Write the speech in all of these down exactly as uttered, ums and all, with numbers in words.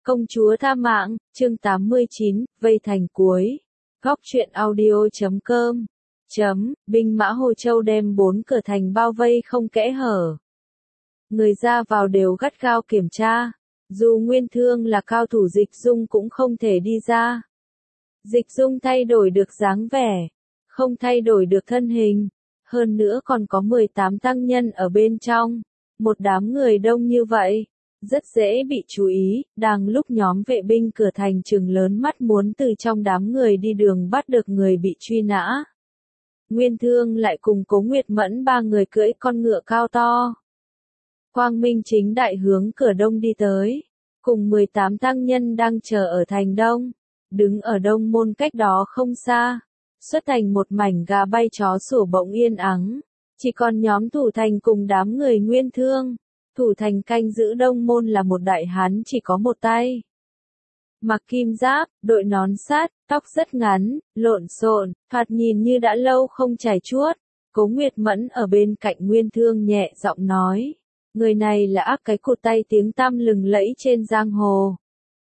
Công chúa tha mạng, chương tám mươi chín, vây thành cuối. Góc truyện audio chấm com chấm, binh mã Hồ Châu đem bốn cửa thành bao vây không kẽ hở. Người ra vào đều gắt gao kiểm tra. Dù Nguyên Thương là cao thủ Dịch Dung cũng không thể đi ra. Dịch Dung thay đổi được dáng vẻ, không thay đổi được thân hình. Hơn nữa còn có mười tám tăng nhân ở bên trong. Một đám người đông như vậy, rất dễ bị chú ý. Đang lúc nhóm vệ binh cửa thành trừng lớn mắt muốn từ trong đám người đi đường bắt được người bị truy nã. Nguyên Thương lại cùng Cố Nguyệt Mẫn ba người cưỡi con ngựa cao to. Quang minh chính đại hướng cửa đông đi tới, cùng mười tám tăng nhân đang chờ ở thành đông, đứng ở đông môn cách đó không xa, xuất thành một mảnh gà bay chó sủa bỗng yên ắng, chỉ còn nhóm thủ thành cùng đám người Nguyên Thương. Thủ thành canh giữ đông môn là một đại hán chỉ có một tay. Mặc kim giáp, đội nón sát, tóc rất ngắn, lộn xộn, thoạt nhìn như đã lâu không chải chuốt. Cố Nguyệt Mẫn ở bên cạnh Nguyên Thương nhẹ giọng nói. Người này là ác cái cụt tay tiếng tăm lừng lẫy trên giang hồ.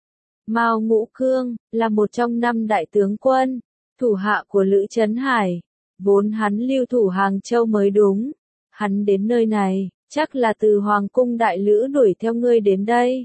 Mao Ngũ Cương, là một trong năm đại tướng quân, thủ hạ của Lữ Chấn Hải. Vốn hắn lưu thủ Hàng Châu mới đúng. Hắn đến nơi này, chắc là từ Hoàng cung đại lữ đuổi theo ngươi đến đây.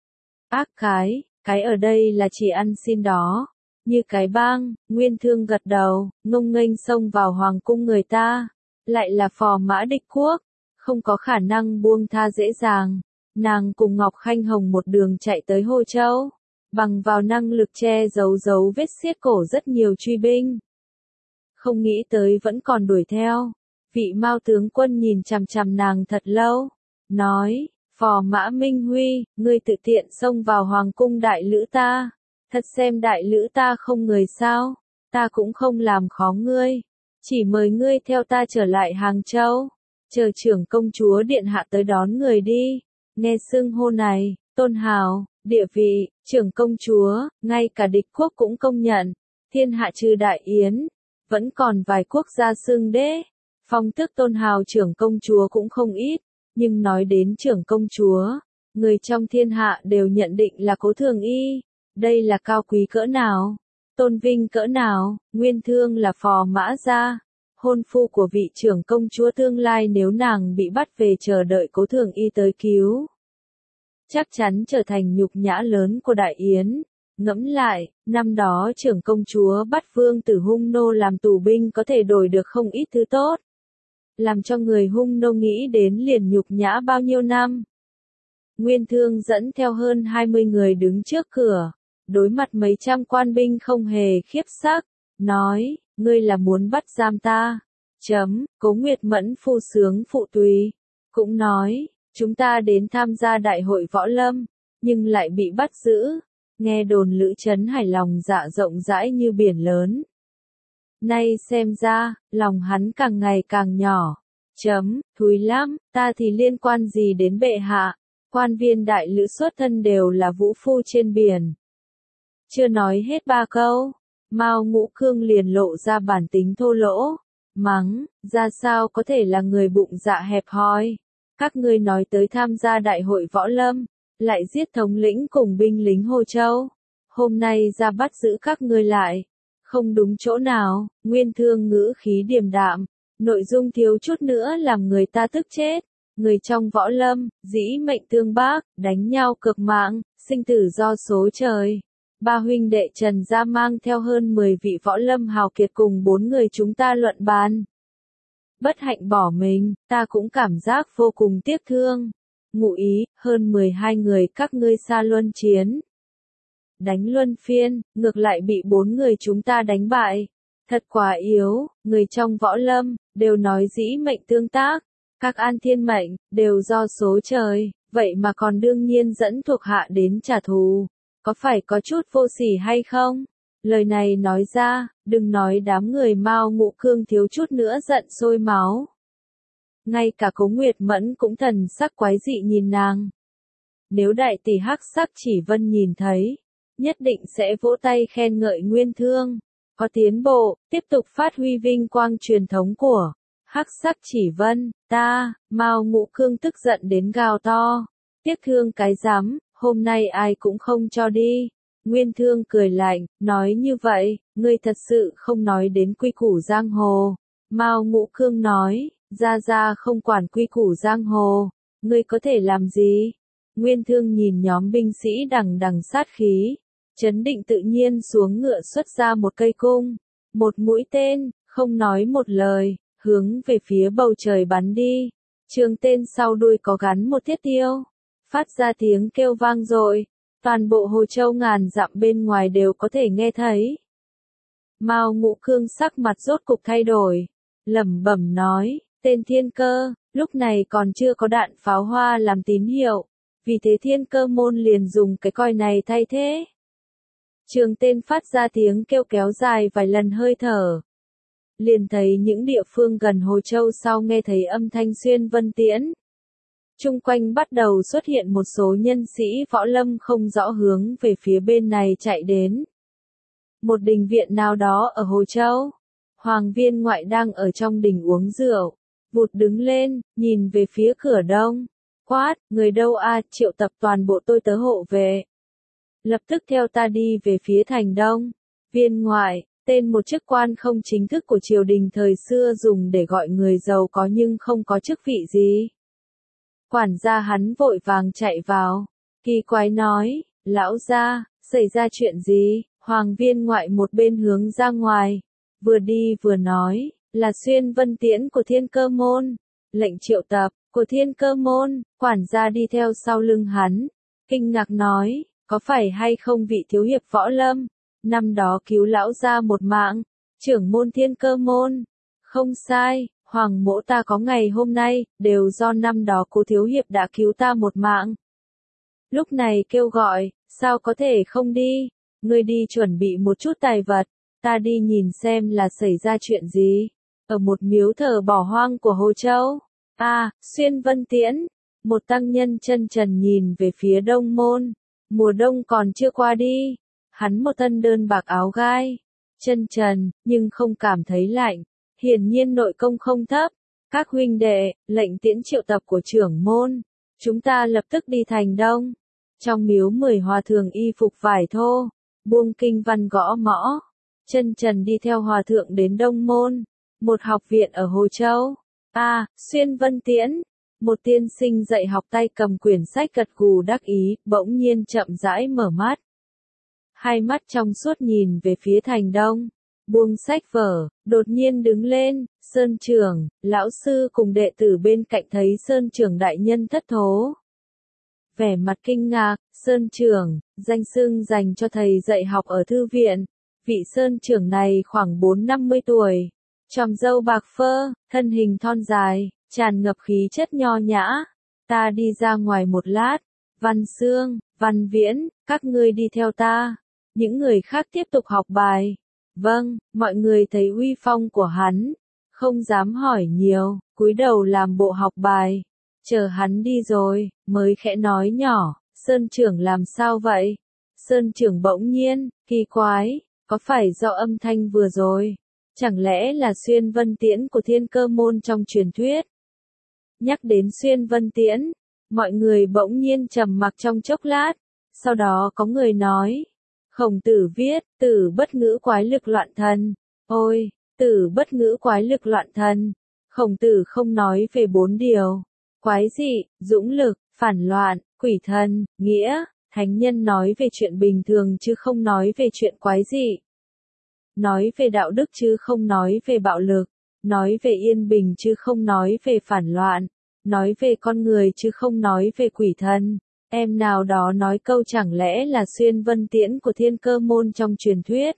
Ác cái, cái ở đây là chỉ ăn xin đó. Như cái bang, Nguyên Thương gật đầu, ngông nghênh xông vào Hoàng cung người ta. Lại là phò mã địch quốc. Không có khả năng buông tha dễ dàng. Nàng cùng Ngọc Khanh Hồng một đường chạy tới Hồ Châu. Bằng vào năng lực che giấu dấu vết xiết cổ rất nhiều truy binh. Không nghĩ tới vẫn còn đuổi theo. Vị Mao tướng quân nhìn chằm chằm nàng thật lâu. Nói, phò mã Minh Huy, ngươi tự tiện xông vào Hoàng cung đại lữ ta. Thật xem đại lữ ta không người sao. Ta cũng không làm khó ngươi. Chỉ mời ngươi theo ta trở lại Hàng Châu. Chờ trưởng công chúa điện hạ tới đón người đi. Nghe xưng hô này, tôn hào, địa vị, trưởng công chúa, ngay cả địch quốc cũng công nhận. Thiên hạ trừ đại yến, vẫn còn vài quốc gia xưng đế. Phong tước tôn hào trưởng công chúa cũng không ít. Nhưng nói đến trưởng công chúa, người trong thiên hạ đều nhận định là Cố Thường Y. Đây là cao quý cỡ nào, tôn vinh cỡ nào. Nguyên Thương là phò mã gia, hôn phu của vị trưởng công chúa tương lai, nếu nàng bị bắt về chờ đợi Cố Thường Y tới cứu. Chắc chắn trở thành nhục nhã lớn của Đại Yến. Ngẫm lại, năm đó trưởng công chúa bắt Vương Tử Hung Nô làm tù binh có thể đổi được không ít thứ tốt. Làm cho người Hung Nô nghĩ đến liền nhục nhã bao nhiêu năm. Nguyên Thương dẫn theo hơn hai mươi người đứng trước cửa, đối mặt mấy trăm quan binh không hề khiếp sắc, nói, ngươi là muốn bắt giam ta. Chấm, Cố Nguyệt Mẫn phu sướng phụ tùy, cũng nói, chúng ta đến tham gia đại hội võ lâm, nhưng lại bị bắt giữ. Nghe đồn Lữ Chấn Hải lòng dạ rộng rãi như biển lớn. Nay xem ra, lòng hắn càng ngày càng nhỏ. Chấm, thúi lắm, ta thì liên quan gì đến bệ hạ. Quan viên đại lữ xuất thân đều là vũ phu trên biển. Chưa nói hết ba câu, Mao Ngũ Cương liền lộ ra bản tính thô lỗ, mắng, ra sao có thể là người bụng dạ hẹp hòi. Các ngươi nói tới tham gia đại hội võ lâm, lại giết thống lĩnh cùng binh lính Hồ Châu. Hôm nay ra bắt giữ các ngươi lại, không đúng chỗ nào. Nguyên Thương ngữ khí điềm đạm, nội dung thiếu chút nữa làm người ta tức chết. Người trong võ lâm, dĩ mệnh tương bác, đánh nhau cực mạng, sinh tử do số trời. Ba huynh đệ Trần gia mang theo hơn mười vị võ lâm hào kiệt cùng bốn người chúng ta luận bàn. Bất hạnh bỏ mình, ta cũng cảm giác vô cùng tiếc thương. Ngụ ý, hơn mười hai người các ngươi xa luân chiến. Đánh luân phiên, ngược lại bị bốn người chúng ta đánh bại. Thật quá yếu, người trong võ lâm, đều nói dĩ mệnh tương tác. Các an thiên mệnh, đều do số trời, vậy mà còn đương nhiên dẫn thuộc hạ đến trả thù. Có phải có chút vô sỉ hay không? Lời này nói ra, đừng nói đám người Mao Ngũ Cương thiếu chút nữa giận sôi máu. Ngay cả Cố Nguyệt Mẫn cũng thần sắc quái dị nhìn nàng. Nếu đại tỷ Hắc Sắc Chỉ Vân nhìn thấy, nhất định sẽ vỗ tay khen ngợi Nguyên Thương. Có tiến bộ, tiếp tục phát huy vinh quang truyền thống của Hắc Sắc Chỉ Vân. Ta, Mao Ngũ Cương tức giận đến gào to. Tiếc thương cái rắm, hôm nay ai cũng không cho đi. Nguyên Thương cười lạnh, nói như vậy, ngươi thật sự không nói đến quy củ giang hồ. Mao Ngũ Cương nói, gia gia không quản quy củ giang hồ, ngươi có thể làm gì? Nguyên Thương nhìn nhóm binh sĩ đằng đằng sát khí, trấn định tự nhiên xuống ngựa xuất ra một cây cung, một mũi tên, không nói một lời, hướng về phía bầu trời bắn đi. Trường tên sau đuôi có gắn một thiết tiêu, phát ra tiếng kêu vang dội, toàn bộ Hồ Châu ngàn dặm bên ngoài đều có thể nghe thấy. Mao Ngũ Cương sắc mặt rốt cục thay đổi, lẩm bẩm nói, tên Thiên Cơ, lúc này còn chưa có đạn pháo hoa làm tín hiệu, vì thế Thiên Cơ môn liền dùng cái còi này thay thế. Trường tên phát ra tiếng kêu kéo dài vài lần hơi thở. Liền thấy những địa phương gần Hồ Châu sau nghe thấy âm thanh xuyên vân tiễn. Trung quanh bắt đầu xuất hiện một số nhân sĩ võ lâm không rõ hướng về phía bên này chạy đến. Một đình viện nào đó ở Hồ Châu. Hoàng Viên Ngoại đang ở trong đình uống rượu. Vụt đứng lên, nhìn về phía cửa đông. Quát, người đâu a, triệu tập toàn bộ tôi tớ hộ về. Lập tức theo ta đi về phía thành đông. Viên Ngoại, tên một chức quan không chính thức của triều đình thời xưa dùng để gọi người giàu có nhưng không có chức vị gì. Quản gia hắn vội vàng chạy vào, kỳ quái nói, lão gia, xảy ra chuyện gì? Hoàng Viên Ngoại một bên hướng ra ngoài, vừa đi vừa nói, là xuyên vân tiễn của Thiên Cơ môn, lệnh triệu tập, của Thiên Cơ môn. Quản gia đi theo sau lưng hắn, kinh ngạc nói, có phải hay không vị thiếu hiệp võ lâm, năm đó cứu lão gia một mạng, trưởng môn Thiên Cơ môn? Không sai, Hoàng mỗ ta có ngày hôm nay, đều do năm đó cố thiếu hiệp đã cứu ta một mạng. Lúc này kêu gọi, sao có thể không đi, ngươi đi chuẩn bị một chút tài vật, ta đi nhìn xem là xảy ra chuyện gì. Ở một miếu thờ bỏ hoang của Hồ Châu, à, xuyên vân tiễn, một tăng nhân chân trần nhìn về phía đông môn, mùa đông còn chưa qua đi, hắn một thân đơn bạc áo gai, chân trần, nhưng không cảm thấy lạnh. Hiển nhiên nội công không thấp. Các huynh đệ, lệnh tiễn triệu tập của trưởng môn. Chúng ta lập tức đi thành đông. Trong miếu mười hòa thượng y phục vải thô, buông kinh văn gõ mõ. Chân trần đi theo hòa thượng đến đông môn. Một học viện ở Hồ Châu. À, xuyên vân tiễn. Một tiên sinh dạy học tay cầm quyển sách gật gù đắc ý, bỗng nhiên chậm rãi mở mắt. Hai mắt trong suốt nhìn về phía thành đông. Buông sách vở, đột nhiên đứng lên, Sơn trưởng, lão sư cùng đệ tử bên cạnh thấy Sơn trưởng đại nhân thất thố. Vẻ mặt kinh ngạc, Sơn trưởng, danh xưng dành cho thầy dạy học ở thư viện. Vị Sơn trưởng này khoảng bốn năm mươi tuổi, tròm râu bạc phơ, thân hình thon dài, tràn ngập khí chất nho nhã. Ta đi ra ngoài một lát, Văn Xương, Văn Viễn, các ngươi đi theo ta. Những người khác tiếp tục học bài. Vâng, mọi người thấy uy phong của hắn, không dám hỏi nhiều, cúi đầu làm bộ học bài. Chờ hắn đi rồi, mới khẽ nói nhỏ, Sơn trưởng làm sao vậy? Sơn trưởng bỗng nhiên, kỳ quái, có phải do âm thanh vừa rồi? Chẳng lẽ là xuyên vân tiễn của Thiên Cơ môn trong truyền thuyết? Nhắc đến xuyên vân tiễn, mọi người bỗng nhiên trầm mặc trong chốc lát, sau đó có người nói. Khổng Tử viết, Tử bất ngữ quái lực loạn thần. Ôi, Tử bất ngữ quái lực loạn thần. Khổng Tử không nói về bốn điều. Quái dị, dũng lực, phản loạn, quỷ thần, nghĩa. Thánh nhân nói về chuyện bình thường chứ không nói về chuyện quái dị. Nói về đạo đức chứ không nói về bạo lực. Nói về yên bình chứ không nói về phản loạn. Nói về con người chứ không nói về quỷ thần. Em nào đó nói câu chẳng lẽ là xuyên vân tiễn của Thiên Cơ môn trong truyền thuyết.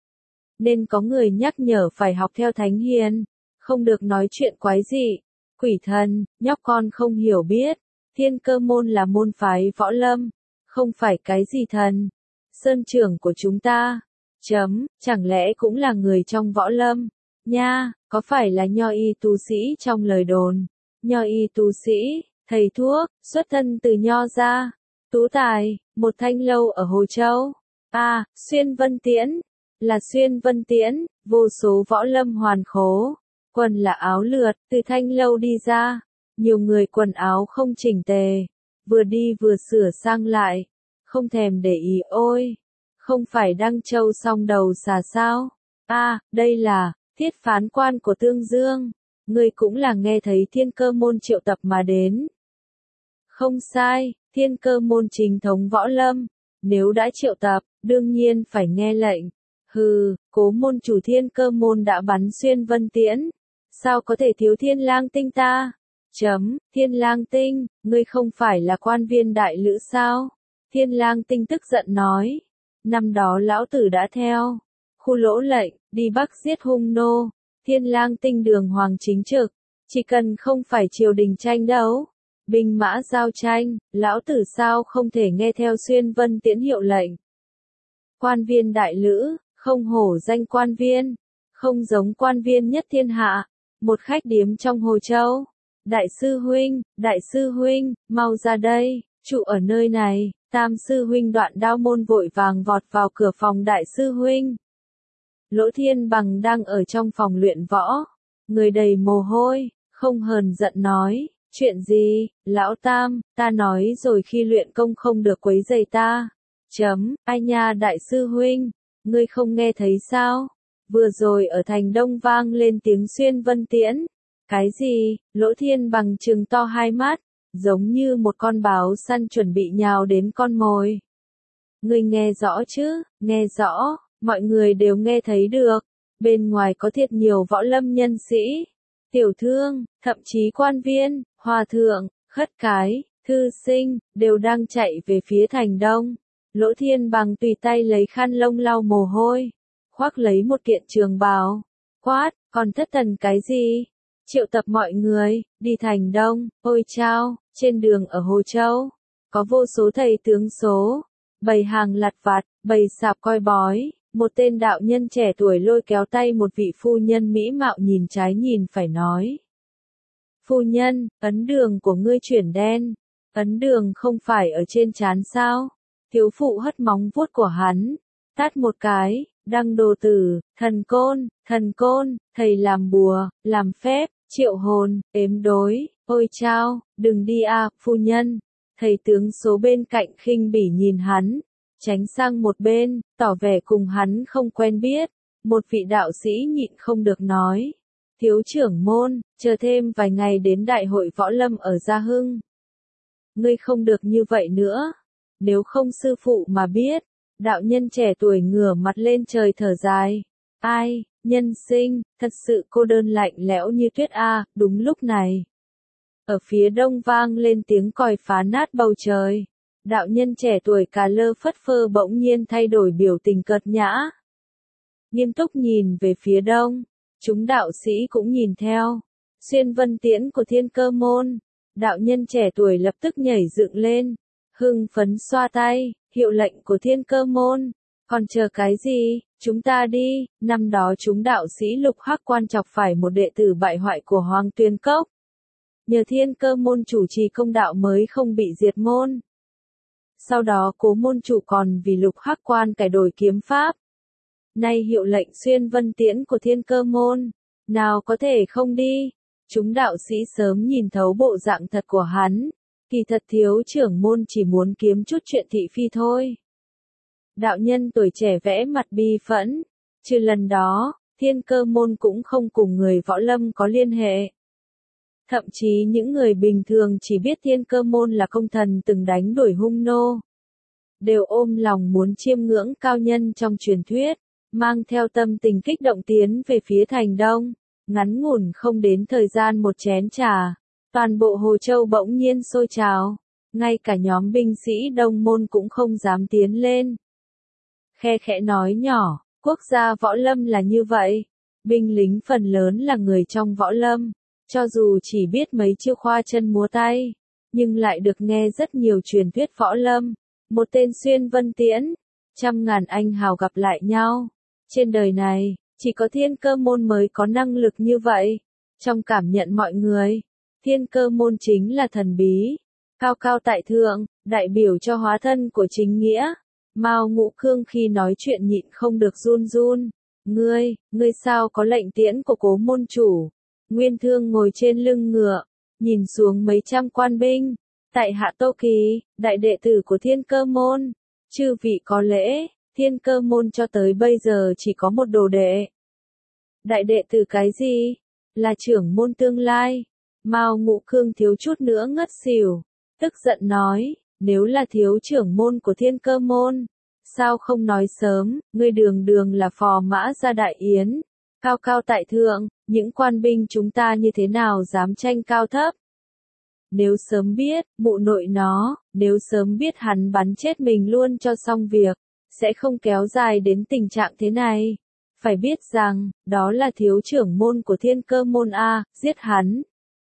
Nên có người nhắc nhở phải học theo Thánh Hiền, không được nói chuyện quái dị, quỷ thần, nhóc con không hiểu biết. Thiên Cơ môn là môn phái võ lâm, không phải cái gì thần. Sơn trưởng của chúng ta, chấm, chẳng lẽ cũng là người trong võ lâm, nha, có phải là nho y tu sĩ trong lời đồn. Nho y tu sĩ, thầy thuốc, xuất thân từ nho gia. Tú tài, một thanh lâu ở Hồ Châu. À, xuyên vân tiễn. Là xuyên vân tiễn, vô số võ lâm hoàn khố. Quần là áo lượt, từ thanh lâu đi ra. Nhiều người quần áo không chỉnh tề. Vừa đi vừa sửa sang lại. không thèm để ý ôi. Không phải Đăng Châu song đầu xà sao? À, đây là, thiết phán quan của Tương Dương. Ngươi cũng là nghe thấy thiên cơ môn triệu tập mà đến. Không sai, thiên cơ môn chính thống võ lâm. Nếu đã triệu tập, đương nhiên phải nghe lệnh. Hừ, Cố môn chủ thiên cơ môn đã bắn xuyên vân tiễn. Sao có thể thiếu thiên lang tinh ta? Chấm, thiên lang tinh, ngươi không phải là quan viên đại lữ sao? Thiên lang tinh tức giận nói. Năm đó lão tử đã theo. Khu lỗ lệnh, đi bắc giết hung nô. Thiên lang tinh đường hoàng chính trực. Chỉ cần không phải triều đình tranh đấu. Binh mã giao tranh, lão tử sao không thể nghe theo xuyên vân tiễn hiệu lệnh. Quan viên đại lữ, không hổ danh quan viên. Không giống quan viên nhất thiên hạ. Một khách điếm trong Hồ Châu. Đại sư huynh, đại sư huynh, mau ra đây, trụ ở nơi này. Tam sư huynh Đoạn Đao Môn vội vàng vọt vào cửa phòng đại sư huynh. Lỗ Thiên Bằng đang ở trong phòng luyện võ. Người đầy mồ hôi, không hờn giận nói. Chuyện gì, lão Tam, ta nói rồi khi luyện công không được quấy rầy ta. Chấm, ai nha đại sư huynh, ngươi không nghe thấy sao? Vừa rồi ở thành Đông vang lên tiếng xuyên vân tiễn. Cái gì? Lỗ Thiên Bằng trừng to hai mắt, giống như một con báo săn chuẩn bị nhào đến con mồi. Ngươi nghe rõ chứ? Nghe rõ, mọi người đều nghe thấy được. Bên ngoài có thiệt nhiều võ lâm nhân sĩ, tiểu thương, thậm chí quan viên, hòa thượng, khất cái, thư sinh, đều đang chạy về phía thành Đông. Lỗ Thiên Bằng tùy tay lấy khăn lông lau mồ hôi, khoác lấy một kiện trường bào, quát, còn thất thần cái gì? Triệu tập mọi người, đi thành Đông. Ôi chao, trên đường ở Hồ Châu, có vô số thầy tướng số, bày hàng lặt vặt, bày sạp coi bói. Một tên đạo nhân trẻ tuổi lôi kéo tay một vị phu nhân mỹ mạo nhìn trái nhìn phải nói. Phu nhân, ấn đường của ngươi chuyển đen. Ấn đường không phải ở trên trán sao? Thiếu phụ hất móng vuốt của hắn, tát một cái. Đăng đồ tử, thần côn, thần côn, thầy làm bùa, làm phép, triệu hồn, ếm đối. Ôi chao, đừng đi à, phu nhân. Thầy tướng số bên cạnh khinh bỉ nhìn hắn, tránh sang một bên, tỏ vẻ cùng hắn không quen biết. Một vị đạo sĩ nhịn không được nói. Thiếu trưởng môn, chờ thêm vài ngày đến đại hội võ lâm ở Gia Hưng. Ngươi không được như vậy nữa. Nếu không sư phụ mà biết. Đạo nhân trẻ tuổi ngửa mặt lên trời thở dài. Ai, nhân sinh, thật sự cô đơn lạnh lẽo như tuyết a. Đúng lúc này, ở phía đông vang lên tiếng còi phá nát bầu trời. Đạo nhân trẻ tuổi cà lơ phất phơ bỗng nhiên thay đổi biểu tình cợt nhã. Nghiêm túc nhìn về phía đông. Chúng đạo sĩ cũng nhìn theo. Xuyên vân tiễn của thiên cơ môn. Đạo nhân trẻ tuổi lập tức nhảy dựng lên. Hưng phấn xoa tay. Hiệu lệnh của thiên cơ môn. Còn chờ cái gì? Chúng ta đi. Năm đó chúng đạo sĩ Lục Hắc Quan chọc phải một đệ tử bại hoại của Hoàng Tuyền Cốc. Nhờ thiên cơ môn chủ trì công đạo mới không bị diệt môn. Sau đó Cố môn chủ còn vì Lục Hắc Quan cải đổi kiếm pháp. Nay hiệu lệnh xuyên vân tiễn của thiên cơ môn. Nào có thể không đi. Chúng đạo sĩ sớm nhìn thấu bộ dạng thật của hắn. Kỳ thật thiếu trưởng môn chỉ muốn kiếm chút chuyện thị phi thôi. Đạo nhân tuổi trẻ vẽ mặt bi phẫn. Trừ lần đó, thiên cơ môn cũng không cùng người võ lâm có liên hệ. Thậm chí những người bình thường chỉ biết thiên cơ môn là công thần từng đánh đuổi hung nô. Đều ôm lòng muốn chiêm ngưỡng cao nhân trong truyền thuyết, mang theo tâm tình kích động tiến về phía thành Đông. Ngắn ngủn không đến thời gian một chén trà, toàn bộ Hồ Châu bỗng nhiên sôi trào. Ngay cả nhóm binh sĩ Đông môn cũng không dám tiến lên. Khe khẽ nói nhỏ, quốc gia võ lâm là như vậy. Binh lính phần lớn là người trong võ lâm. Cho dù chỉ biết mấy chiêu khoa chân múa tay, nhưng lại được nghe rất nhiều truyền thuyết võ lâm. Một tên xuyên vân tiễn, trăm ngàn anh hào gặp lại nhau. Trên đời này, chỉ có thiên cơ môn mới có năng lực như vậy. Trong cảm nhận mọi người, thiên cơ môn chính là thần bí, cao cao tại thượng, đại biểu cho hóa thân của chính nghĩa. Mao Ngũ Cương khi nói chuyện nhịn không được run run. Ngươi, ngươi sao có lệnh tiễn của Cố môn chủ? Nguyên Thương ngồi trên lưng ngựa, nhìn xuống mấy trăm quan binh. Tại hạ Tô Kỳ, đại đệ tử của thiên cơ môn, Chư vị có lễ, Thiên Cơ môn cho tới bây giờ chỉ có một đồ đệ. Đại đệ tử cái gì? Là trưởng môn tương lai. Mao Ngũ Cương thiếu chút nữa ngất xỉu, tức giận nói, nếu là thiếu trưởng môn của Thiên Cơ môn, sao không nói sớm, ngươi đường đường là phò mã ra đại yến, cao cao tại thượng, những quan binh chúng ta như thế nào dám tranh cao thấp. Nếu sớm biết, mụ nội nó, nếu sớm biết hắn bắn chết mình luôn cho xong việc, sẽ không kéo dài đến tình trạng thế này. Phải biết rằng, đó là thiếu trưởng môn của Thiên Cơ môn A, giết hắn.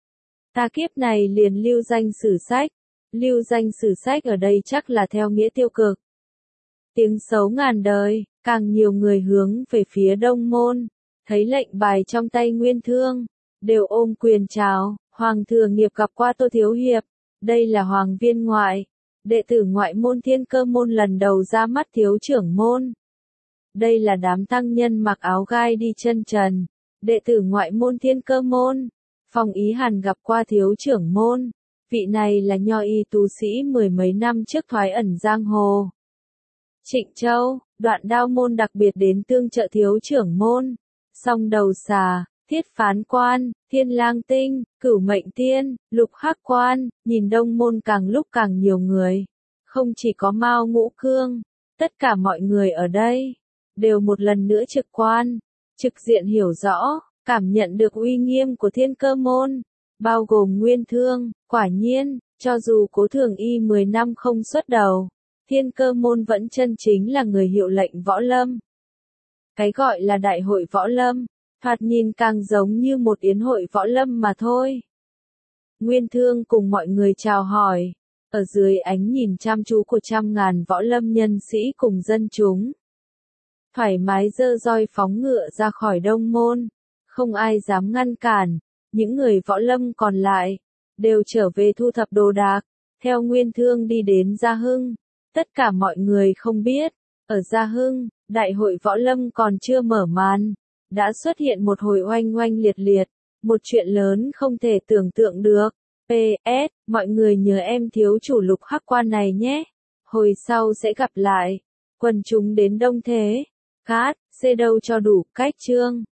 Ta kiếp này liền lưu danh sử sách. Lưu danh sử sách ở đây chắc là theo nghĩa tiêu cực. Tiếng xấu ngàn đời, càng nhiều người hướng về phía Đông môn, thấy lệnh bài trong tay Nguyên Thương, đều ôm quyền chào, Hoàng thừa nghiệp gặp qua Tô Thiếu Hiệp, đây là Hoàng viên ngoại, đệ tử ngoại môn Thiên Cơ môn lần đầu ra mắt thiếu trưởng môn. Đây là đám tăng nhân mặc áo gai đi chân trần, đệ tử ngoại môn Thiên Cơ môn. Phong Ý Hàn gặp qua thiếu trưởng môn, vị này là nho y tu sĩ mười mấy năm trước thoái ẩn giang hồ. Trịnh Châu, Đoạn Đao môn đặc biệt đến tương trợ thiếu trưởng môn. Song Đầu Xà, Thiết Phán Quan, Thiên Lang Tinh, Cửu Mệnh Tiên, Lục Hắc Quan, nhìn Đông môn càng lúc càng nhiều người. Không chỉ có Mao Ngũ Cương, tất cả mọi người ở đây đều một lần nữa trực quan, trực diện hiểu rõ, cảm nhận được uy nghiêm của Thiên Cơ môn, bao gồm Nguyên Thương. Quả nhiên, cho dù Cố Thường Y mười năm không xuất đầu, Thiên Cơ môn vẫn chân chính là người hiệu lệnh võ lâm. Cái gọi là đại hội võ lâm, thoạt nhìn càng giống như một yến hội võ lâm mà thôi. Nguyên Thương cùng mọi người chào hỏi, ở dưới ánh nhìn chăm chú của trăm ngàn võ lâm nhân sĩ cùng dân chúng. Thoải mái giơ roi phóng ngựa ra khỏi Đông môn, không ai dám ngăn cản, những người võ lâm còn lại, đều trở về thu thập đồ đạc, theo Nguyên Thương đi đến Gia Hưng. Tất cả mọi người không biết, ở Gia Hưng, đại hội võ lâm còn chưa mở màn, đã xuất hiện một hồi oanh oanh liệt liệt, một chuyện lớn không thể tưởng tượng được. pê ét, mọi người nhớ em thiếu chủ Lục Hắc Quan này nhé, hồi sau sẽ gặp lại, quần chúng đến đông thế, cát, xê đâu cho đủ, cách chương.